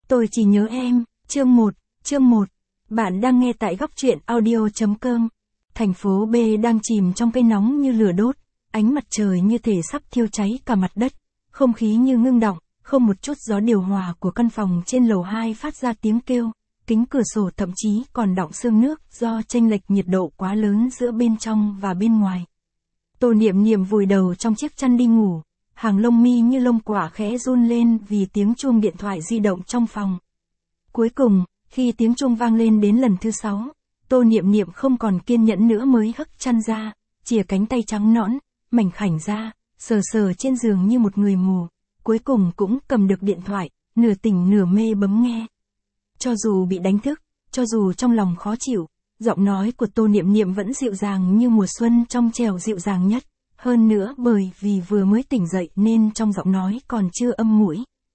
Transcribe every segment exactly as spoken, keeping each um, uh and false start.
Tôi chỉ nhớ em, chương một, chương một. Bạn đang nghe tại góc truyện audio.com. Thành phố B đang chìm trong cái nóng như lửa đốt, ánh mặt trời như thể sắp thiêu cháy cả mặt đất, không khí như ngưng đọng, không một chút gió điều hòa của căn phòng trên lầu hai phát ra tiếng kêu, kính cửa sổ thậm chí còn đọng sương nước do chênh lệch nhiệt độ quá lớn giữa bên trong và bên ngoài. Tô Niệm Niệm vùi đầu trong chiếc chăn đi ngủ, hàng lông mi như lông quả khẽ run lên vì tiếng chuông điện thoại di động trong phòng. Cuối cùng, khi tiếng chuông vang lên đến lần thứ sáu, Tô Niệm Niệm không còn kiên nhẫn nữa mới hất chăn ra, chìa cánh tay trắng nõn, mảnh khảnh ra, sờ sờ trên giường như một người mù, cuối cùng cũng cầm được điện thoại, nửa tỉnh nửa mê bấm nghe. Cho dù bị đánh thức, cho dù trong lòng khó chịu, giọng nói của Tô Niệm Niệm vẫn dịu dàng như mùa xuân trong trẻo dịu dàng nhất, hơn nữa bởi vì vừa mới tỉnh dậy nên trong giọng nói còn chưa âm mũi.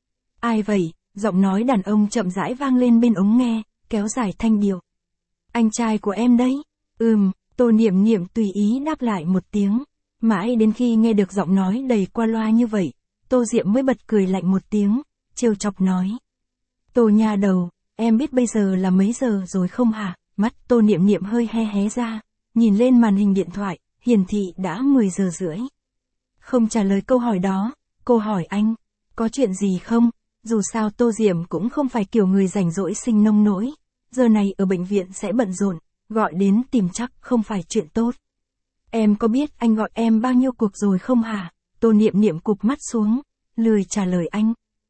Ai vậy? Giọng nói đàn ông chậm rãi vang lên bên ống nghe, kéo dài thanh điệu. Anh trai của em đấy. Ừm, Tô Niệm Niệm tùy ý đáp lại một tiếng. Mãi đến khi nghe được giọng nói đầy qua loa như vậy, Tô Diệm mới bật cười lạnh một tiếng, trêu chọc nói. Tô nha đầu, em biết bây giờ là mấy giờ rồi không hả? Mắt Tô Niệm Niệm hơi hé hé ra, nhìn lên màn hình điện thoại, hiển thị đã mười giờ rưỡi. Không trả lời câu hỏi đó, cô hỏi anh, có chuyện gì không? Dù sao Tô Diệm cũng không phải kiểu người rảnh rỗi sinh nông nỗi, giờ này ở bệnh viện sẽ bận rộn, gọi đến tìm chắc không phải chuyện tốt. Em có biết anh gọi em bao nhiêu cuộc rồi không hả? Tô Niệm Niệm cụp mắt xuống, lười trả lời anh.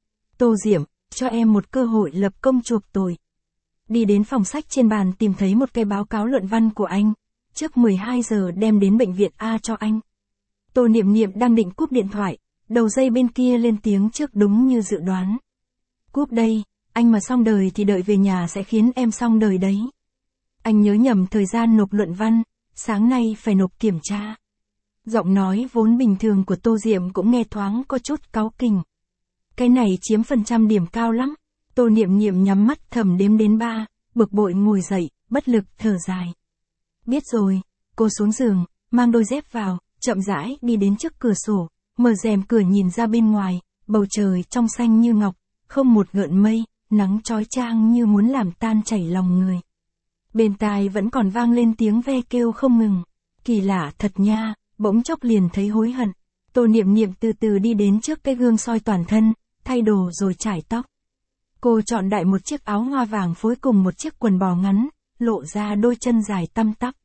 Tô Diệm, cho em một cơ hội lập công chuộc tội. Đi đến phòng sách trên bàn tìm thấy một cái báo cáo luận văn của anh, trước mười hai giờ đem đến bệnh viện A cho anh. Tô Niệm Niệm đang định cúp điện thoại, đầu dây bên kia lên tiếng trước đúng như dự đoán. Cúp đây, anh mà xong đời thì đợi về nhà sẽ khiến em xong đời đấy. Anh nhớ nhầm thời gian nộp luận văn, sáng nay phải nộp kiểm tra. Giọng nói vốn bình thường của Tô Diệm cũng nghe thoáng có chút cáu kỉnh. Cái này chiếm phần trăm điểm cao lắm. Tô Niệm Niệm nhắm mắt thầm đếm đến ba, bực bội ngồi dậy, bất lực thở dài. Biết rồi, cô xuống giường, mang đôi dép vào, chậm rãi đi đến trước cửa sổ, mở rèm cửa nhìn ra bên ngoài, bầu trời trong xanh như ngọc, không một gợn mây, nắng chói chang như muốn làm tan chảy lòng người. Bên tai vẫn còn vang lên tiếng ve kêu không ngừng. Kỳ lạ thật nha, bỗng chốc liền thấy hối hận. Tô Niệm Niệm từ từ đi đến trước cái gương soi toàn thân, thay đồ rồi chải tóc. Cô chọn đại một chiếc áo hoa vàng phối cùng một chiếc quần bò ngắn, lộ ra đôi chân dài tăm tắp.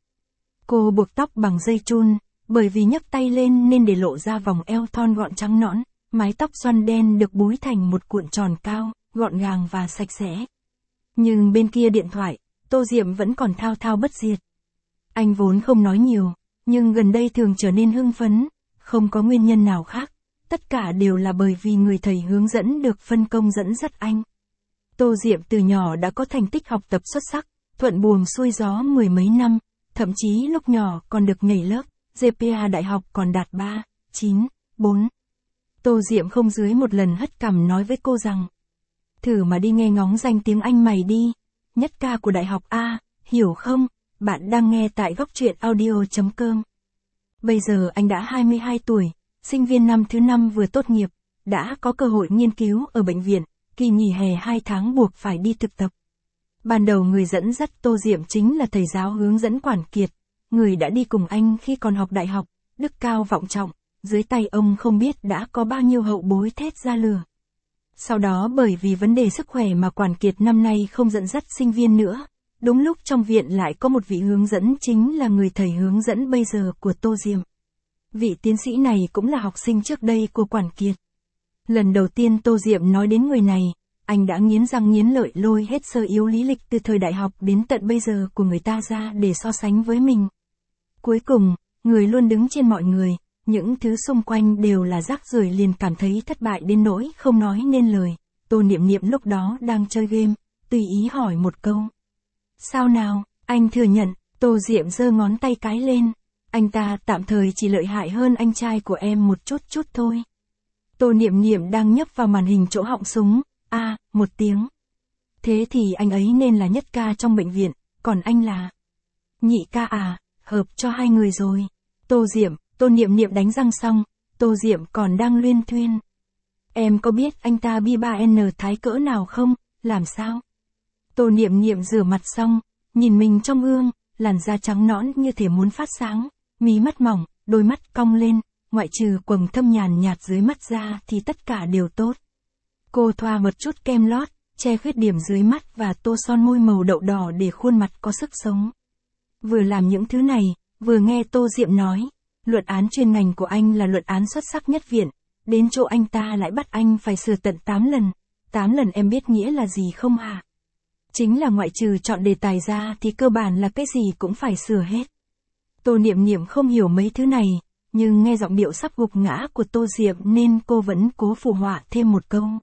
Cô buộc tóc bằng dây chun, bởi vì nhấc tay lên nên để lộ ra vòng eo thon gọn trắng nõn, mái tóc xoăn đen được búi thành một cuộn tròn cao, gọn gàng và sạch sẽ. Nhưng bên kia điện thoại, Tô Diệm vẫn còn thao thao bất diệt. Anh vốn không nói nhiều, nhưng gần đây thường trở nên hưng phấn, không có nguyên nhân nào khác, tất cả đều là bởi vì người thầy hướng dẫn được phân công dẫn dắt anh. Tô Diệm từ nhỏ đã có thành tích học tập xuất sắc, thuận buồm xuôi gió mười mấy năm, thậm chí lúc nhỏ còn được nhảy lớp, giê pê a đại học còn đạt ba, chín, bốn. Tô Diệm không dưới một lần hất cằm nói với cô rằng, thử mà đi nghe ngóng danh tiếng Anh mày đi, nhất ca của đại học A, hiểu không? Bạn đang nghe tại góc truyện audio.com. Bây giờ anh đã hai mươi hai tuổi, sinh viên năm thứ năm vừa tốt nghiệp, đã có cơ hội nghiên cứu ở bệnh viện, kỳ nghỉ hè hai tháng buộc phải đi thực tập. Ban đầu người dẫn dắt Tô Diệm chính là thầy giáo hướng dẫn Quản Kiệt, người đã đi cùng anh khi còn học đại học, đức cao vọng trọng, dưới tay ông không biết đã có bao nhiêu hậu bối thét ra lửa. Sau đó bởi vì vấn đề sức khỏe mà Quản Kiệt năm nay không dẫn dắt sinh viên nữa, đúng lúc trong viện lại có một vị hướng dẫn chính là người thầy hướng dẫn bây giờ của Tô Diệm. Vị tiến sĩ này cũng là học sinh trước đây của Quản Kiệt. Lần đầu tiên Tô Diệm nói đến người này, anh đã nghiến răng nghiến lợi lôi hết sơ yếu lý lịch từ thời đại học đến tận bây giờ của người ta ra để so sánh với mình. Cuối cùng, người luôn đứng trên mọi người, những thứ xung quanh đều là rác rưởi liền cảm thấy thất bại đến nỗi không nói nên lời. Tô Niệm Niệm lúc đó đang chơi game, tùy ý hỏi một câu. Sao nào, anh thừa nhận, Tô Diệm giơ ngón tay cái lên. Anh ta tạm thời chỉ lợi hại hơn anh trai của em một chút chút thôi. Tô Niệm Niệm đang nhấp vào màn hình chỗ họng súng, a, à, một tiếng. Thế thì anh ấy nên là nhất ca trong bệnh viện, còn anh là nhị ca à, hợp cho hai người rồi. Tô Diệm, Tô Niệm Niệm đánh răng xong, Tô Diệm còn đang luyên thuyên. Em có biết anh ta bi ba en thái cỡ nào không? làm sao? Tô Niệm Niệm rửa mặt xong, nhìn mình trong gương, làn da trắng nõn như thể muốn phát sáng, mí mắt mỏng, đôi mắt cong lên, ngoại trừ quầng thâm nhàn nhạt dưới mắt ra thì tất cả đều tốt. Cô thoa một chút kem lót, che khuyết điểm dưới mắt và tô son môi màu đậu đỏ để khuôn mặt có sức sống. Vừa làm những thứ này, vừa nghe Tô Diệm nói, luận án chuyên ngành của anh là luận án xuất sắc nhất viện, đến chỗ anh ta lại bắt anh phải sửa tận tám lần, tám lần em biết nghĩa là gì không hả? Chính là ngoại trừ chọn đề tài ra thì cơ bản là cái gì cũng phải sửa hết. Tô Niệm Niệm không hiểu mấy thứ này, nhưng nghe giọng điệu sắp gục ngã của Tô Diệm nên cô vẫn cố phụ họa thêm một câu.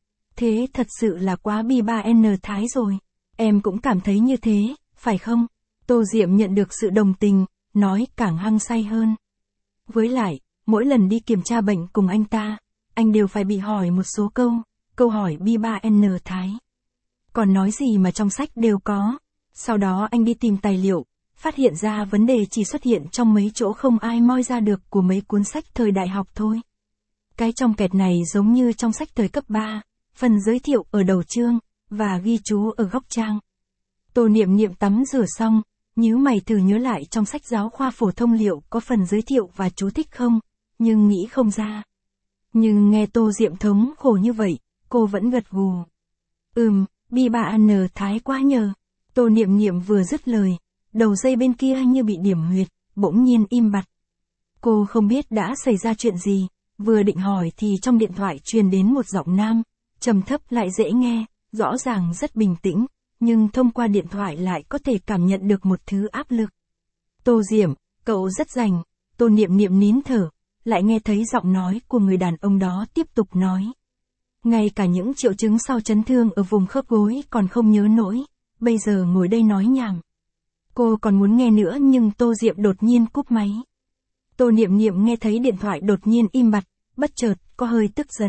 Thế thật sự là quá bi ba en thái rồi, em cũng cảm thấy như thế, phải không? Tô Diệm nhận được sự đồng tình, nói càng hăng say hơn. Với lại, mỗi lần đi kiểm tra bệnh cùng anh ta, anh đều phải bị hỏi một số câu, câu hỏi bi ba en thái. Còn nói gì mà trong sách đều có. Sau đó anh đi tìm tài liệu, phát hiện ra vấn đề chỉ xuất hiện trong mấy chỗ không ai moi ra được của mấy cuốn sách thời đại học thôi. Cái trong kẹt này giống như trong sách thời cấp ba, phần giới thiệu ở đầu chương, và ghi chú ở góc trang. Tô Niệm Niệm tắm rửa xong, nhíu mày thử nhớ lại trong sách giáo khoa phổ thông liệu có phần giới thiệu và chú thích không, nhưng nghĩ không ra. Nhưng nghe Tô Diệm thống khổ như vậy, cô vẫn gật gù. Ừm, bi ba en thái quá nhờ. Tô Niệm Niệm vừa dứt lời, đầu dây bên kia như bị điểm huyệt, bỗng nhiên im bặt. Cô không biết đã xảy ra chuyện gì, vừa định hỏi thì trong điện thoại truyền đến một giọng nam, trầm thấp lại dễ nghe, rõ ràng rất bình tĩnh, nhưng thông qua điện thoại lại có thể cảm nhận được một thứ áp lực. Tô Diệm, cậu rất rành. Tô Niệm Niệm nín thở, lại nghe thấy giọng nói của người đàn ông đó tiếp tục nói. Ngay cả những triệu chứng sau chấn thương ở vùng khớp gối còn không nhớ nổi, bây giờ ngồi đây nói nhảm. Cô còn muốn nghe nữa nhưng Tô Diệm đột nhiên cúp máy. Tô Niệm Niệm nghe thấy điện thoại đột nhiên im bặt, bất chợt, có hơi tức giận.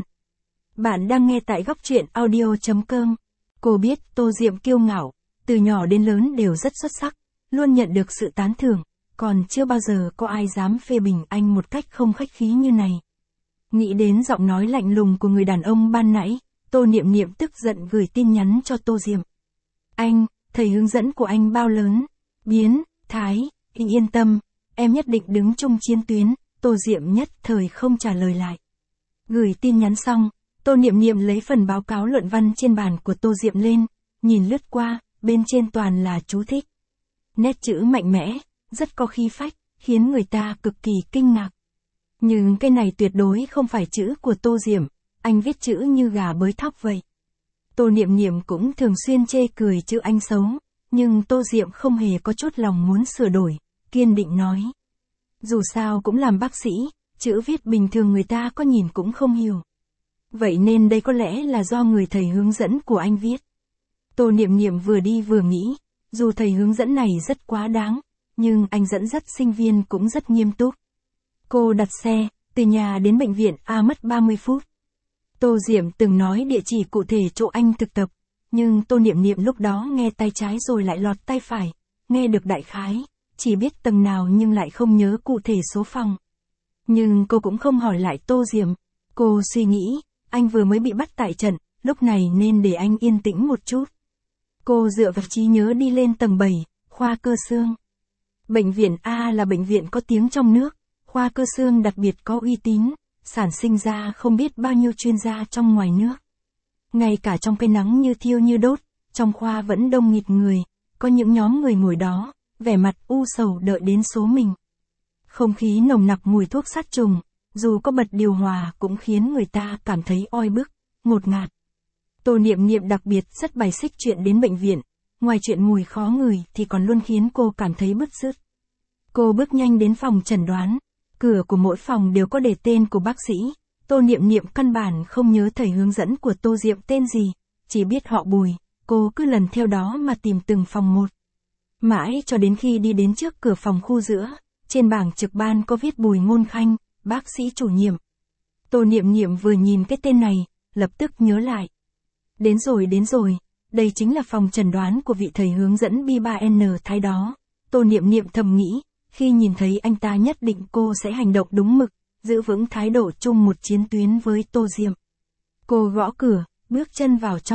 Bạn đang nghe tại góc truyện audio chấm com. Cô biết Tô Diệm kiêu ngạo, từ nhỏ đến lớn đều rất xuất sắc, luôn nhận được sự tán thưởng, còn chưa bao giờ có ai dám phê bình anh một cách không khách khí như này. Nghĩ đến giọng nói lạnh lùng của người đàn ông ban nãy, Tô Niệm Niệm tức giận gửi tin nhắn cho Tô Diệm. Anh, thầy hướng dẫn của anh bao lớn, biến, thái, anh yên tâm, em nhất định đứng chung chiến tuyến. Tô Diệm nhất thời không trả lời lại. Gửi tin nhắn xong, Tô Niệm Niệm lấy phần báo cáo luận văn trên bàn của Tô Diệm lên, nhìn lướt qua, bên trên toàn là chú thích. Nét chữ mạnh mẽ, rất có khí phách, khiến người ta cực kỳ kinh ngạc. Nhưng cái này tuyệt đối không phải chữ của Tô Diệm, anh viết chữ như gà bới thóc vậy. Tô Niệm Niệm cũng thường xuyên chê cười chữ anh xấu, nhưng Tô Diệm không hề có chút lòng muốn sửa đổi, kiên định nói. Dù sao cũng làm bác sĩ, chữ viết bình thường người ta có nhìn cũng không hiểu. Vậy nên đây có lẽ là do người thầy hướng dẫn của anh viết. Tô Niệm Niệm vừa đi vừa nghĩ, dù thầy hướng dẫn này rất quá đáng, nhưng anh dẫn dắt sinh viên cũng rất nghiêm túc. Cô đặt xe, từ nhà đến bệnh viện A mất ba mươi phút. Tô Diệm từng nói địa chỉ cụ thể chỗ anh thực tập, nhưng Tô Niệm Niệm lúc đó nghe tay trái rồi lại lọt tay phải, nghe được đại khái, chỉ biết tầng nào nhưng lại không nhớ cụ thể số phòng. Nhưng cô cũng không hỏi lại Tô Diệm, cô suy nghĩ, anh vừa mới bị bắt tại trận, lúc này nên để anh yên tĩnh một chút. Cô dựa vào trí nhớ đi lên tầng bảy, khoa cơ xương. Bệnh viện A là bệnh viện có tiếng trong nước, khoa cơ xương đặc biệt có uy tín, sản sinh ra không biết bao nhiêu chuyên gia trong ngoài nước. Ngay cả trong cái nắng như thiêu như đốt, trong khoa vẫn đông nghịt người, có những nhóm người ngồi đó, vẻ mặt u sầu đợi đến số mình. Không khí nồng nặc mùi thuốc sát trùng, dù có bật điều hòa cũng khiến người ta cảm thấy oi bức, ngột ngạt. Tô Niệm Niệm đặc biệt rất bài xích chuyện đến bệnh viện, ngoài chuyện mùi khó ngửi thì còn luôn khiến cô cảm thấy bứt rứt. Cô bước nhanh đến phòng chẩn đoán, cửa của mỗi phòng đều có đề tên của bác sĩ. Tô Niệm Niệm căn bản không nhớ thầy hướng dẫn của Tô Diệm tên gì, chỉ biết họ Bùi, cô cứ lần theo đó mà tìm từng phòng một. Mãi cho đến khi đi đến trước cửa phòng khu giữa, trên bảng trực ban có viết Bùi Ngôn Khanh, bác sĩ chủ nhiệm. Tô Niệm Niệm vừa nhìn cái tên này, lập tức nhớ lại. Đến rồi đến rồi, đây chính là phòng chẩn đoán của vị thầy hướng dẫn bi ba en thái đó. Tô Niệm Niệm thầm nghĩ, khi nhìn thấy anh ta nhất định cô sẽ hành động đúng mực, giữ vững thái độ chung một chiến tuyến với Tô Diệm. Cô gõ cửa, bước chân vào trong,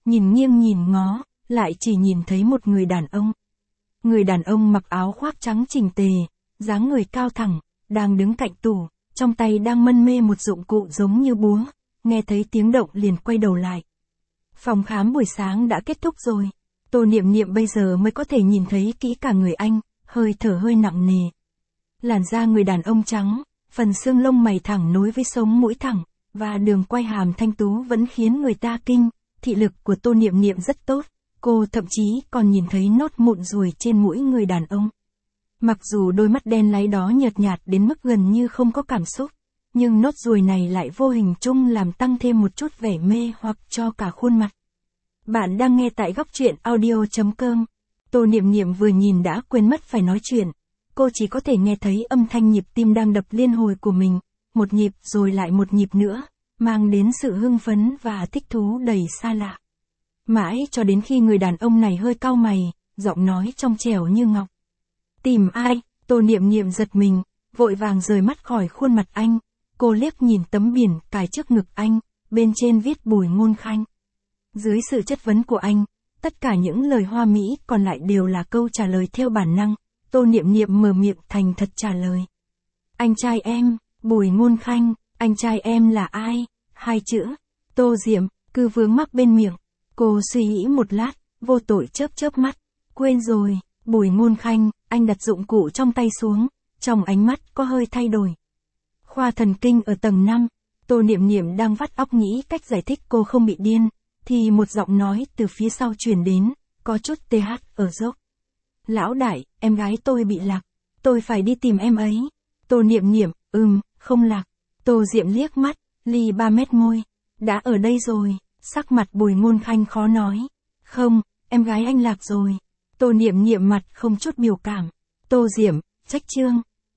nhìn nghiêng nhìn ngó, lại chỉ nhìn thấy một người đàn ông. Người đàn ông mặc áo khoác trắng chỉnh tề, dáng người cao thẳng, đang đứng cạnh tủ, trong tay đang mân mê một dụng cụ giống như búa, nghe thấy tiếng động liền quay đầu lại. Phòng khám buổi sáng đã kết thúc rồi, Tô Niệm Niệm bây giờ mới có thể nhìn thấy kỹ cả người anh, hơi thở hơi nặng nề. Làn da người đàn ông trắng, phần xương lông mày thẳng nối với sống mũi thẳng, và đường quay hàm thanh tú vẫn khiến người ta kinh, thị lực của Tô Niệm Niệm rất tốt, cô thậm chí còn nhìn thấy nốt mụn ruồi trên mũi người đàn ông. Mặc dù đôi mắt đen láy đó nhợt nhạt đến mức gần như không có cảm xúc, nhưng nốt ruồi này lại vô hình chung làm tăng thêm một chút vẻ mê hoặc cho cả khuôn mặt. Bạn đang nghe tại góc truyện audio chấm com. Tô Niệm Niệm vừa nhìn đã quên mất phải nói chuyện. Cô chỉ có thể nghe thấy âm thanh nhịp tim đang đập liên hồi của mình, một nhịp rồi lại một nhịp nữa, mang đến sự hưng phấn và thích thú đầy xa lạ. Mãi cho đến khi người đàn ông này hơi cau mày, giọng nói trong trẻo như ngọc. Tìm ai? Tô Niệm Niệm giật mình, vội vàng rời mắt khỏi khuôn mặt anh. Cô liếc nhìn tấm biển cài trước ngực anh, bên trên viết Bùi Ngôn Khanh. Dưới sự chất vấn của anh, tất cả những lời hoa mỹ còn lại đều là câu trả lời theo bản năng. Tô Niệm Niệm mở miệng thành thật trả lời. Anh trai em, Bùi Ngôn Khanh, anh trai em là ai? Hai chữ. Tô Diệm, cứ vướng mắc bên miệng. Cô suy nghĩ một lát, vô tội chớp chớp mắt. Quên rồi, Bùi Ngôn Khanh, anh đặt dụng cụ trong tay xuống, trong ánh mắt có hơi thay đổi. Khoa thần kinh ở tầng năm, Tô Niệm Niệm đang vắt óc nghĩ cách giải thích cô không bị điên, thì một giọng nói từ phía sau truyền đến, có chút tê hát ở dốc. Lão đại, em gái tôi bị lạc, tôi phải đi tìm em ấy. Tô Niệm Niệm, ừm, không lạc. Tô Diệm liếc mắt, ly ba mét môi. Đã ở đây rồi, sắc mặt Bùi Ngôn Khanh khó nói. Không, em gái anh lạc rồi. Tô Niệm Niệm mặt không chút biểu cảm. Tô Diệm, trách Trương,